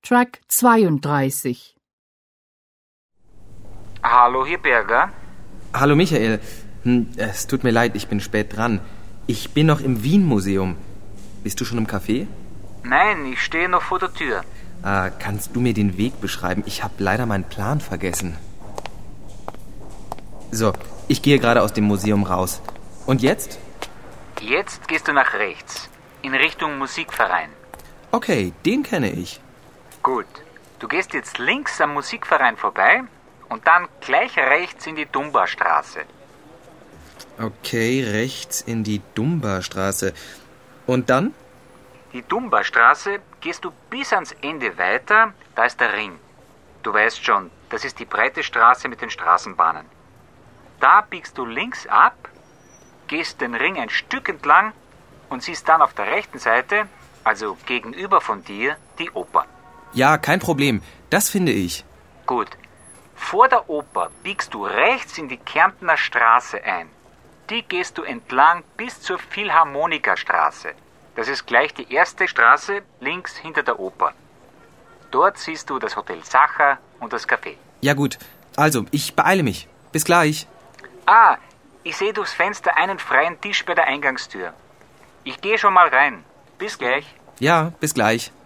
Track 32. Hallo, hier Berger. Hallo Michael. Es tut mir leid, ich bin spät dran. Ich bin noch im Wien-Museum. Bist du schon im Café? Nein, ich stehe noch vor der Tür. Kannst du mir den Weg beschreiben? Ich habe leider meinen Plan vergessen. So, ich gehe gerade aus dem Museum raus. Und jetzt? Jetzt gehst du nach rechts, in Richtung Musikverein. Okay, den kenne ich. Gut, du gehst jetzt links am Musikverein vorbei und dann gleich rechts in die Dumba-Straße. Okay, rechts in die Dumba-Straße. Und dann? Die Dumba-Straße gehst du bis ans Ende weiter, da ist der Ring. Du weißt schon, das ist die breite Straße mit den Straßenbahnen. Da biegst du links ab, gehst den Ring ein Stück entlang und siehst dann auf der rechten Seite, also gegenüber von dir, die Oper. Ja, kein Problem. Das finde ich. Gut. Vor der Oper biegst du rechts in die Kärntner Straße ein. Die gehst du entlang bis zur Philharmonikerstraße. Das ist gleich die erste Straße links hinter der Oper. Dort siehst du das Hotel Sacher und das Café. Ja gut, also, ich beeile mich. Bis gleich. Ich sehe durchs Fenster einen freien Tisch bei der Eingangstür. Ich gehe schon mal rein. Bis gleich. Ja, bis gleich.